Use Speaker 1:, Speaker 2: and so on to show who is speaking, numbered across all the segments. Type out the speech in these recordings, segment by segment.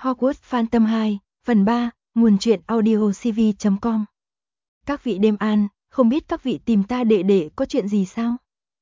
Speaker 1: Hogwarts Phantom 2, phần 3, nguồn truyện audiocv.com. Các vị đêm an, không biết các vị tìm ta đệ đệ có chuyện gì sao?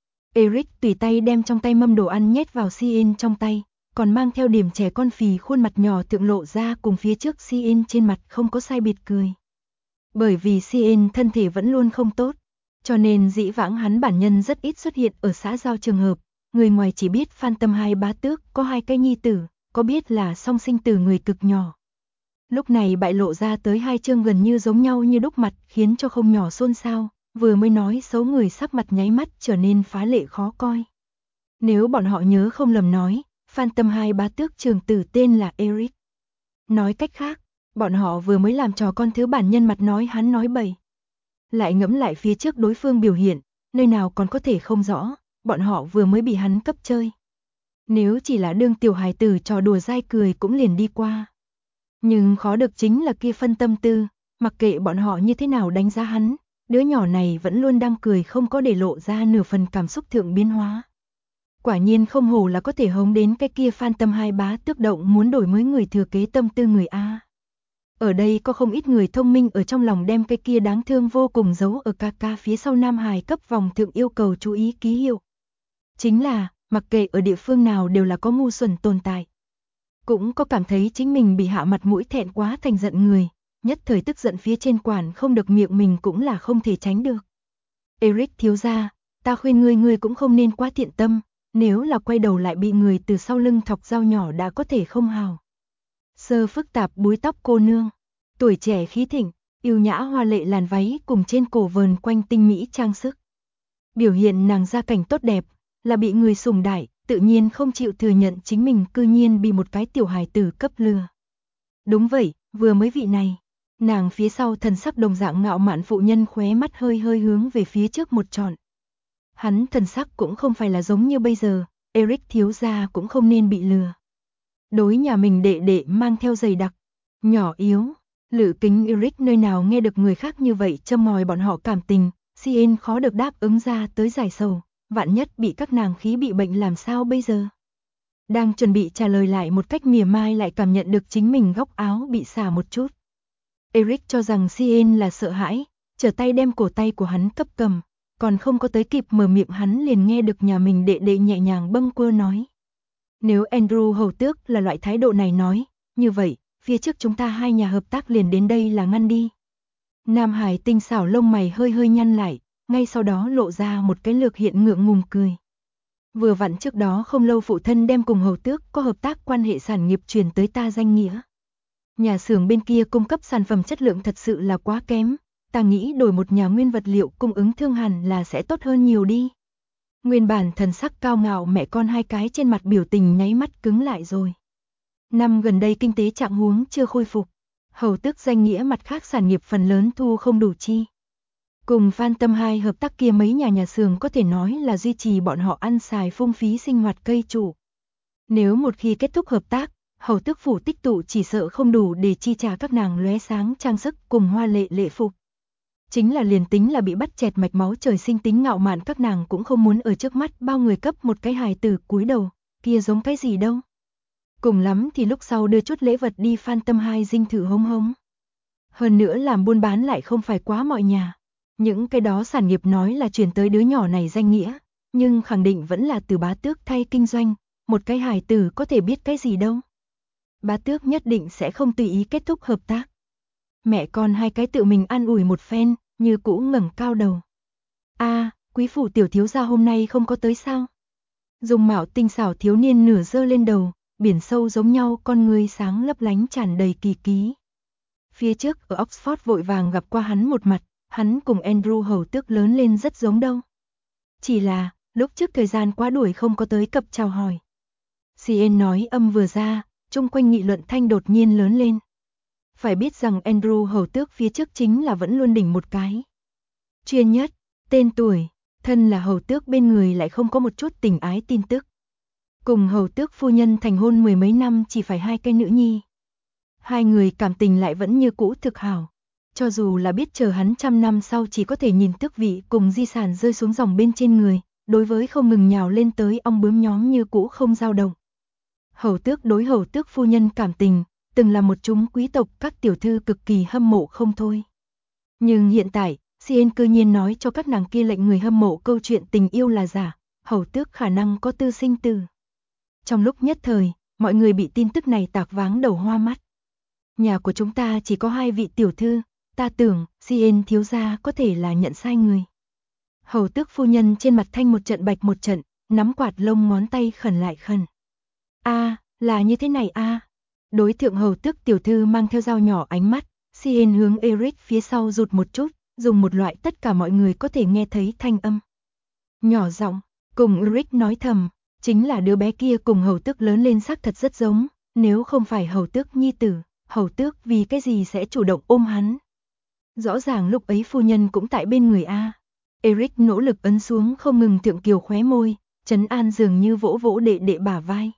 Speaker 1: Eric tùy tay đem trong tay mâm đồ ăn nhét vào Cin trong tay, còn mang theo điểm trẻ con phì khuôn mặt nhỏ thượng lộ ra cùng phía trước Cin trên mặt không có sai biệt cười. Bởi vì Cin thân thể vẫn luôn không tốt, cho nên dĩ vãng hắn bản nhân rất ít xuất hiện ở xã giao trường hợp, người ngoài chỉ biết Phantom 2 bá tước có 2 cái nhi tử, có biết là song sinh từ người cực nhỏ. Lúc này bại lộ ra tới 2 chương gần như giống nhau như đúc mặt khiến cho không nhỏ xôn xao, vừa mới nói xấu người sắc mặt nháy mắt trở nên phá lệ khó coi. Nếu bọn họ nhớ không lầm nói, Phantom 2 bá tước trường tử tên là Eric. Nói cách khác, bọn họ vừa mới làm trò con thứ bản nhân mặt nói hắn nói bậy. Lại ngẫm lại phía trước đối phương biểu hiện, nơi nào còn có thể không rõ, bọn họ vừa mới bị hắn cấp chơi. Nếu chỉ là đương tiểu hài tử trò đùa dai cười cũng liền đi qua. Nhưng khó được chính là kia phân tâm tư, mặc kệ bọn họ như thế nào đánh giá hắn, đứa nhỏ này vẫn luôn đang cười không có để lộ ra nửa phần cảm xúc thượng biến hóa. Quả nhiên không hổ là có thể hống đến cái kia Phantom 2 bá tước động muốn đổi mới người thừa kế tâm tư người A. Ở đây có không ít người thông minh ở trong lòng đem cái kia đáng thương vô cùng giấu ở ca phía sau nam hài cấp vòng thượng yêu cầu chú ý ký hiệu. Chính là, mặc kệ ở địa phương nào đều là có ngu xuẩn tồn tại. Cũng có cảm thấy chính mình bị hạ mặt mũi thẹn quá thành giận người, nhất thời tức giận phía trên quản không được miệng mình cũng là không thể tránh được. Eric thiếu gia, ta khuyên ngươi cũng không nên quá thiện tâm, nếu là quay đầu lại bị người từ sau lưng thọc dao nhỏ đã có thể không hào. Sơ phức tạp búi tóc cô nương, tuổi trẻ khí thịnh, yêu nhã hoa lệ làn váy cùng trên cổ vờn quanh tinh mỹ trang sức. Biểu hiện nàng gia cảnh tốt đẹp, là bị người sủng đại, tự nhiên không chịu thừa nhận chính mình cư nhiên bị một cái tiểu hài tử cấp lừa. Đúng vậy, vừa mới vị này, nàng phía sau thần sắc đồng dạng ngạo mạn phụ nhân khóe mắt hơi hơi hướng về phía trước một trọn. Hắn thần sắc cũng không phải là giống như bây giờ, Eric thiếu gia cũng không nên bị lừa. Đối nhà mình đệ đệ mang theo giày đặc, nhỏ yếu, lự kính Eric nơi nào nghe được người khác như vậy châm ngòi bọn họ cảm tình, Cin khó được đáp ứng ra tới giải sầu. Vạn nhất bị các nàng khí bị bệnh làm sao bây giờ? Đang chuẩn bị trả lời lại một cách mỉa mai lại cảm nhận được chính mình góc áo bị xả một chút. Eric cho rằng Cin là sợ hãi, trở tay đem cổ tay của hắn cấp cầm, còn không có tới kịp mở miệng hắn liền nghe được nhà mình đệ đệ nhẹ nhàng bâng quơ nói. Nếu Andrew hầu tước là loại thái độ này nói, như vậy, phía trước chúng ta hai nhà hợp tác liền đến đây là ngăn đi. Nam Hải tinh xảo lông mày hơi hơi nhăn lại. Ngay sau đó lộ ra một cái lược hiện ngượng ngùng cười. Vừa vặn trước đó không lâu phụ thân đem cùng hầu tước có hợp tác quan hệ sản nghiệp truyền tới ta danh nghĩa. Nhà xưởng bên kia cung cấp sản phẩm chất lượng thật sự là quá kém, ta nghĩ đổi một nhà nguyên vật liệu cung ứng thương hẳn là sẽ tốt hơn nhiều đi. Nguyên bản thần sắc cao ngạo mẹ con hai cái trên mặt biểu tình nháy mắt cứng lại rồi. Năm gần đây kinh tế trạng huống chưa khôi phục, hầu tước danh nghĩa mặt khác sản nghiệp phần lớn thu không đủ chi. Cùng Phantom 2 hợp tác kia mấy nhà xưởng có thể nói là duy trì bọn họ ăn xài phung phí sinh hoạt cây trụ. Nếu một khi kết thúc hợp tác, hầu tước phủ tích tụ chỉ sợ không đủ để chi trả các nàng lóe sáng trang sức cùng hoa lệ lễ phục. Chính là liền tính là bị bắt chẹt mạch máu trời sinh tính ngạo mạn các nàng cũng không muốn ở trước mắt bao người cấp một cái hài tử cúi đầu, kia giống cái gì đâu. Cùng lắm thì lúc sau đưa chút lễ vật đi Phantom 2 dinh thự hống hống. Hơn nữa làm buôn bán lại không phải quá mọi nhà. Những cái đó sản nghiệp nói là chuyển tới đứa nhỏ này danh nghĩa, nhưng khẳng định vẫn là từ bá tước thay kinh doanh, một cái hài tử có thể biết cái gì đâu. Bá tước nhất định sẽ không tùy ý kết thúc hợp tác. Mẹ con hai cái tự mình an ủi một phen, như cũ ngẩng cao đầu. Quý phủ tiểu thiếu gia hôm nay không có tới sao? Dung mạo tinh xảo thiếu niên nửa giơ lên đầu, biển sâu giống nhau con người sáng lấp lánh tràn đầy kỳ ký. Phía trước ở Oxford vội vàng gặp qua hắn một mặt. Hắn cùng Andrew hầu tước lớn lên rất giống đâu. Chỉ là, lúc trước thời gian quá đuổi không có tới cập chào hỏi. Cin nói âm vừa ra, chung quanh nghị luận thanh đột nhiên lớn lên. Phải biết rằng Andrew hầu tước phía trước chính là vẫn luôn đỉnh một cái. Chuyên nhất, tên tuổi, thân là hầu tước bên người lại không có một chút tình ái tin tức. Cùng hầu tước phu nhân thành hôn 10 mấy năm chỉ phải 2 cái nữ nhi. 2 người cảm tình lại vẫn như cũ thực hảo. Cho dù là biết chờ hắn 100 năm sau chỉ có thể nhìn tước vị cùng di sản rơi xuống dòng bên trên người, đối với không ngừng nhào lên tới ong bướm nhóm như cũ không dao động. Hầu tước đối hầu tước phu nhân cảm tình, từng là một chúng quý tộc các tiểu thư cực kỳ hâm mộ không thôi. Nhưng hiện tại, CN cư nhiên nói cho các nàng kia lệnh người hâm mộ câu chuyện tình yêu là giả, hầu tước khả năng có tư sinh tử. Trong lúc nhất thời, mọi người bị tin tức này tạc váng đầu hoa mắt. Nhà của chúng ta chỉ có 2 vị tiểu thư, ta tưởng CN thiếu gia có thể là nhận sai người. Hầu tước phu nhân trên mặt thanh một trận bạch một trận, nắm quạt lông ngón tay khẩn lại khẩn. Là như thế này Đối thượng hầu tước tiểu thư mang theo dao nhỏ ánh mắt, CN hướng Eric phía sau rụt một chút, dùng một loại tất cả mọi người có thể nghe thấy thanh âm. Nhỏ giọng, cùng Eric nói thầm, chính là đứa bé kia cùng hầu tước lớn lên xác thật rất giống, nếu không phải hầu tước nhi tử, hầu tước vì cái gì sẽ chủ động ôm hắn. Rõ ràng lúc ấy phu nhân cũng tại bên người Eric nỗ lực ấn xuống không ngừng thượng kiều khóe môi, trấn an dường như vỗ vỗ đệ đệ bả vai.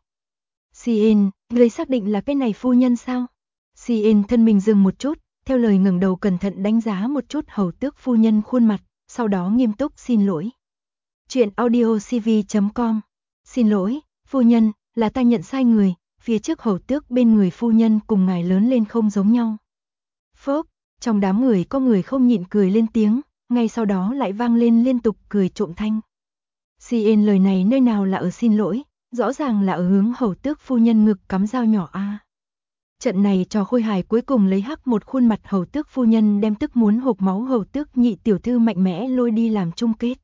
Speaker 1: CN, ngươi xác định là cái này phu nhân sao? CN thân mình dừng một chút, theo lời ngẩng đầu cẩn thận đánh giá một chút hầu tước phu nhân khuôn mặt, sau đó nghiêm túc xin lỗi. Chuyện audiocv.com. Xin lỗi, phu nhân, là ta nhận sai người, phía trước hầu tước bên người phu nhân cùng ngài lớn lên không giống nhau. Phốc, trong đám người có người không nhịn cười lên tiếng, ngay sau đó lại vang lên liên tục cười trộm thanh. CN lời này nơi nào là ở xin lỗi, rõ ràng là ở hướng hầu tước phu nhân ngực cắm dao nhỏ Trận này trò khôi hài cuối cùng lấy hắc một khuôn mặt hầu tước phu nhân đem tức muốn hộc máu hầu tước nhị tiểu thư mạnh mẽ lôi đi làm chung kết.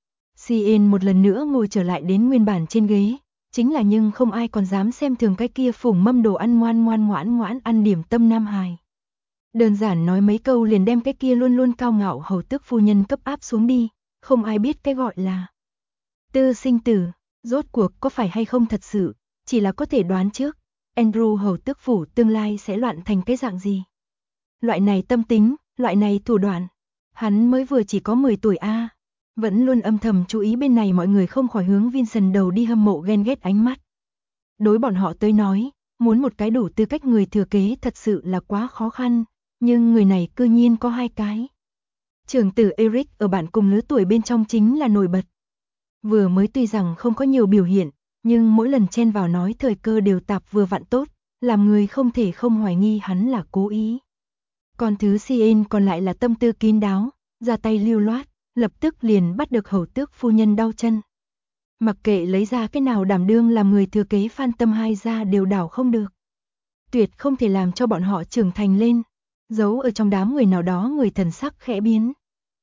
Speaker 1: CN một lần nữa ngồi trở lại đến nguyên bản trên ghế, chính là nhưng không ai còn dám xem thường cái kia phủng mâm đồ ăn ngoan ngoãn ăn điểm tâm nam hài. Đơn giản nói mấy câu liền đem cái kia luôn luôn cao ngạo hầu tước phu nhân cấp áp xuống đi, không ai biết cái gọi là tư sinh tử, rốt cuộc có phải hay không thật sự, chỉ là có thể đoán trước, Andrew hầu tước phủ tương lai sẽ loạn thành cái dạng gì. Loại này tâm tính, loại này thủ đoạn, hắn mới vừa chỉ có 10 tuổi vẫn luôn âm thầm chú ý bên này mọi người không khỏi hướng Vincent đầu đi hâm mộ ghen ghét ánh mắt. Đối bọn họ tới nói, muốn một cái đủ tư cách người thừa kế thật sự là quá khó khăn, nhưng người này cư nhiên có 2 cái. Trưởng tử Eric ở bạn cùng lứa tuổi bên trong chính là nổi bật. Vừa mới tuy rằng không có nhiều biểu hiện, nhưng mỗi lần chen vào nói thời cơ đều tạp vừa vặn tốt, làm người không thể không hoài nghi hắn là cố ý. Còn thứ CN còn lại là tâm tư kín đáo, ra tay lưu loát, lập tức liền bắt được hầu tước phu nhân đau chân. Mặc kệ lấy ra cái nào đảm đương làm người thừa kế Phan Tâm Hai ra đều đảo không được. Tuyệt không thể làm cho bọn họ trưởng thành lên, giấu ở trong đám người nào đó người thần sắc khẽ biến.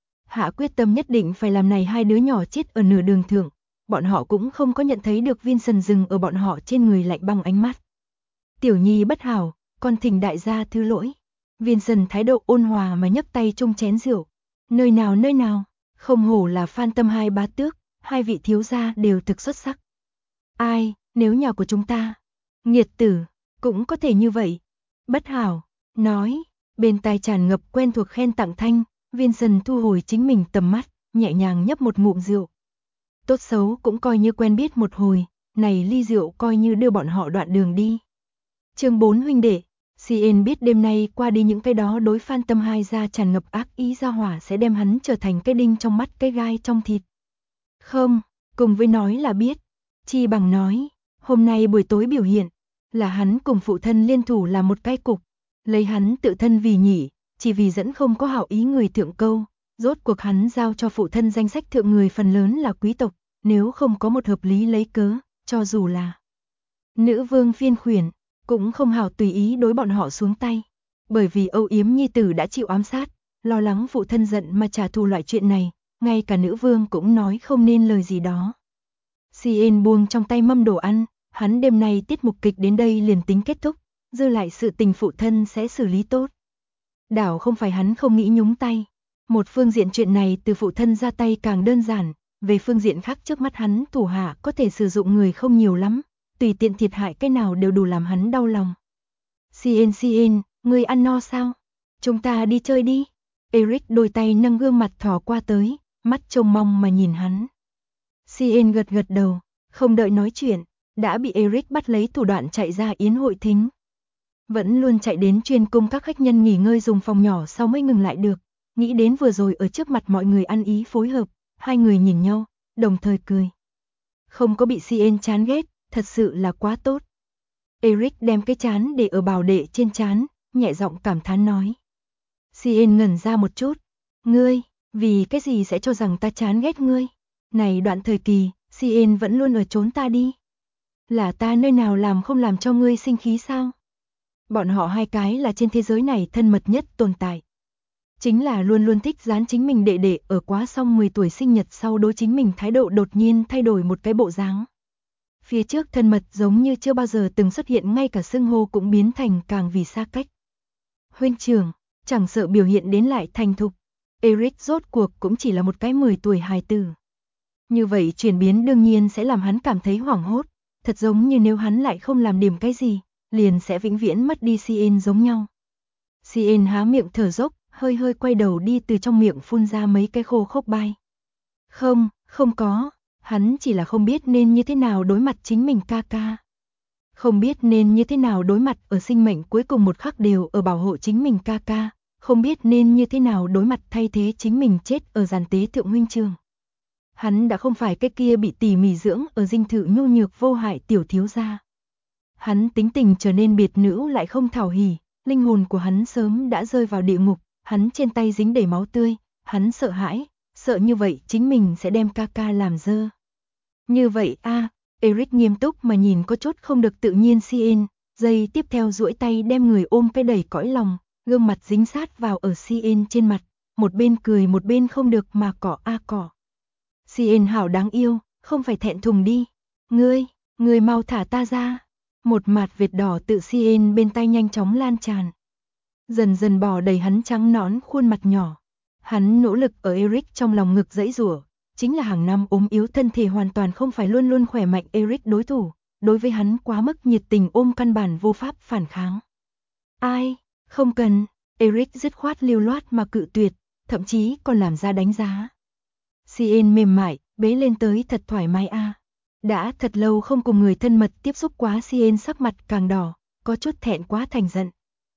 Speaker 1: Hạ quyết tâm nhất định phải làm này 2 đứa nhỏ chết ở nửa đường thượng, bọn họ cũng không có nhận thấy được Vincent dừng ở bọn họ trên người lạnh băng ánh mắt. Tiểu nhi bất hảo, con thỉnh đại gia thứ lỗi. Vincent thái độ ôn hòa mà nhấc tay chung chén rượu. Nơi nào, không hổ là Phan Tâm Hai bá tước, 2 vị thiếu gia đều thực xuất sắc. Ai, nếu nhà của chúng ta, nghiệt tử, cũng có thể như vậy. Bất hảo, nói, bên tai tràn ngập quen thuộc khen tặng thanh, Vincent thu hồi chính mình tầm mắt, nhẹ nhàng nhấp một ngụm rượu. Tốt xấu cũng coi như quen biết một hồi, này ly rượu coi như đưa bọn họ đoạn đường đi. Chương 4 huynh đệ, CN biết đêm nay qua đi những cái đó đối Phan Tâm Hai ra tràn ngập ác ý ra hỏa sẽ đem hắn trở thành cái đinh trong mắt cái gai trong thịt. Không, cùng với nói là biết, chi bằng nói, hôm nay buổi tối biểu hiện, là hắn cùng phụ thân liên thủ làm một cái cục, lấy hắn tự thân vì nhỉ, chỉ vì dẫn không có hảo ý người thượng câu, rốt cuộc hắn giao cho phụ thân danh sách thượng người phần lớn là quý tộc, nếu không có một hợp lý lấy cớ, cho dù là nữ vương phiên khuyển, cũng không hảo tùy ý đối bọn họ xuống tay, bởi vì âu yếm nhi tử đã chịu ám sát, lo lắng phụ thân giận mà trả thù loại chuyện này, ngay cả nữ vương cũng nói không nên lời gì đó. CN buông trong tay mâm đồ ăn, hắn đêm nay tiết mục kịch đến đây liền tính kết thúc, dư lại sự tình phụ thân sẽ xử lý tốt. Đảo không phải hắn không nghĩ nhúng tay, một phương diện chuyện này từ phụ thân ra tay càng đơn giản, về phương diện khác trước mắt hắn thủ hạ có thể sử dụng người không nhiều lắm, tùy tiện thiệt hại cái nào đều đủ làm hắn đau lòng. CN, người ăn no sao? Chúng ta đi chơi đi. Eric đôi tay nâng gương mặt thò qua tới, mắt trông mong mà nhìn hắn. CN gật gật đầu, không đợi nói chuyện, đã bị Eric bắt lấy thủ đoạn chạy ra yến hội thính. Vẫn luôn chạy đến chuyên cung các khách nhân nghỉ ngơi dùng phòng nhỏ sau mới ngừng lại được, nghĩ đến vừa rồi ở trước mặt mọi người ăn ý phối hợp, 2 người nhìn nhau, đồng thời cười. Không có bị CN chán ghét, thật sự là quá tốt. Eric đem cái trán để ở bảo đệ trên trán, nhẹ giọng cảm thán nói. Cien ngẩn ra một chút. Ngươi, vì cái gì sẽ cho rằng ta chán ghét ngươi? Này đoạn thời kỳ, Cien vẫn luôn ở trốn ta đi. Là ta nơi nào làm không làm cho ngươi sinh khí sao? Bọn họ hai cái là trên thế giới này thân mật nhất tồn tại. Chính là luôn luôn thích dán chính mình đệ đệ ở quá xong 10 tuổi sinh nhật sau đối chính mình thái độ đột nhiên thay đổi một cái bộ dáng. Phía trước thân mật giống như chưa bao giờ từng xuất hiện, ngay cả xưng hô cũng biến thành càng vì xa cách. Huynh trưởng, chẳng sợ biểu hiện đến lại thành thục, Eric rốt cuộc cũng chỉ là một cái 10 tuổi hài tử. Như vậy chuyển biến đương nhiên sẽ làm hắn cảm thấy hoảng hốt, thật giống như nếu hắn lại không làm điểm cái gì, liền sẽ vĩnh viễn mất đi Cien giống nhau. Cien há miệng thở dốc, hơi hơi quay đầu đi, từ trong miệng phun ra mấy cái khô khốc bai. Không có, hắn chỉ là không biết nên như thế nào đối mặt chính mình ca ca. Không biết nên như thế nào đối mặt ở sinh mệnh cuối cùng một khắc đều ở bảo hộ chính mình ca ca, không biết nên như thế nào đối mặt thay thế chính mình chết ở giàn tế thượng huynh trường. Hắn đã không phải cái kia bị tỉ mỉ dưỡng ở dinh thự nhu nhược vô hại tiểu thiếu gia. Hắn tính tình trở nên biệt nữ lại không thảo hỉ, linh hồn của hắn sớm đã rơi vào địa ngục, hắn trên tay dính đầy máu tươi, hắn sợ hãi, sợ như vậy chính mình sẽ đem ca ca làm dơ. Như vậy a, Eric nghiêm túc mà nhìn có chút không được tự nhiên Cien, giây tiếp theo duỗi tay đem người ôm cái đầy cõi lòng, gương mặt dính sát vào ở Cien trên mặt, một bên cười một bên không được mà cỏ a cỏ. Cien hảo đáng yêu, không phải thẹn thùng đi. Ngươi mau thả ta ra. Một mạt vệt đỏ tự Cien bên tai nhanh chóng lan tràn. Dần dần bò đầy hắn trắng nõn khuôn mặt nhỏ. Hắn nỗ lực ở Eric trong lòng ngực giãy giụa, chính là hàng năm ốm yếu thân thể hoàn toàn không phải luôn luôn khỏe mạnh Eric đối thủ, đối với hắn quá mức nhiệt tình ôm căn bản vô pháp phản kháng. Ai, không cần, Eric dứt khoát lưu loát mà cự tuyệt, thậm chí còn làm ra đánh giá. Cien mềm mại, bế lên tới thật thoải mái a. Đã thật lâu không cùng người thân mật tiếp xúc quá, Cien sắc mặt càng đỏ, có chút thẹn quá thành giận.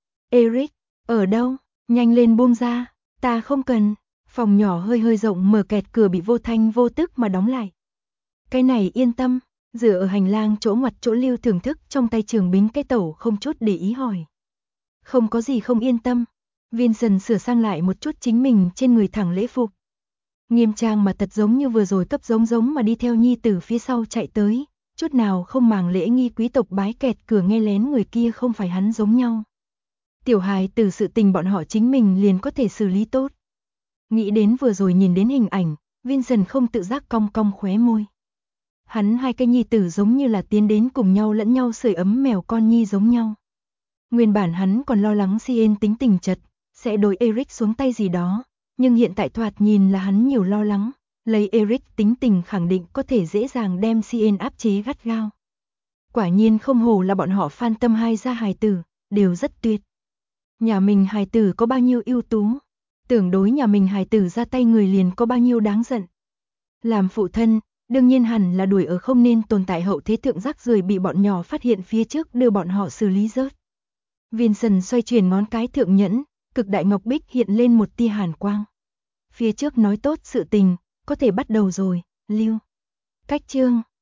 Speaker 1: Eric, ở đâu? Nhanh lên buông ra, ta không cần. Phòng nhỏ hơi hơi rộng mở kẹt cửa bị vô thanh vô tức mà đóng lại. Cái này yên tâm, dựa ở hành lang chỗ ngoặt chỗ Lưu thưởng thức trong tay trường bính cái tẩu không chút để ý hỏi. Không có gì không yên tâm. Vincent sửa sang lại một chút chính mình trên người thẳng lễ phục. Nghiêm trang mà thật giống như vừa rồi cấp giống mà đi theo nhi tử phía sau chạy tới, chút nào không màng lễ nghi quý tộc bái kẹt cửa nghe lén người kia không phải hắn giống nhau. Tiểu hài từ sự tình bọn họ chính mình liền có thể xử lý tốt. Nghĩ đến vừa rồi nhìn đến hình ảnh, Vincent không tự giác cong cong khóe môi. Hắn hai cái nhi tử giống như là tiến đến cùng nhau lẫn nhau sưởi ấm mèo con nhi giống nhau. Nguyên bản hắn còn lo lắng Cien tính tình chật, sẽ đối Eric xuống tay gì đó, nhưng hiện tại thoạt nhìn là hắn nhiều lo lắng, lấy Eric tính tình khẳng định có thể dễ dàng đem Cien áp chế gắt gao. Quả nhiên không hổ là bọn họ Phan Tâm hai gia hài tử, đều rất tuyệt. Nhà mình hài tử có bao nhiêu ưu tú, tưởng đối nhà mình hài tử ra tay người liền có bao nhiêu đáng giận. Làm phụ thân, đương nhiên hẳn là đuổi ở không nên tồn tại hậu thế thượng rác rưởi bị bọn nhỏ phát hiện phía trước đưa bọn họ xử lý rớt. Vincent xoay chuyển ngón cái thượng nhẫn, cực đại ngọc bích hiện lên một tia hàn quang. Phía trước nói tốt sự tình, có thể bắt đầu rồi, Lưu. Cách chương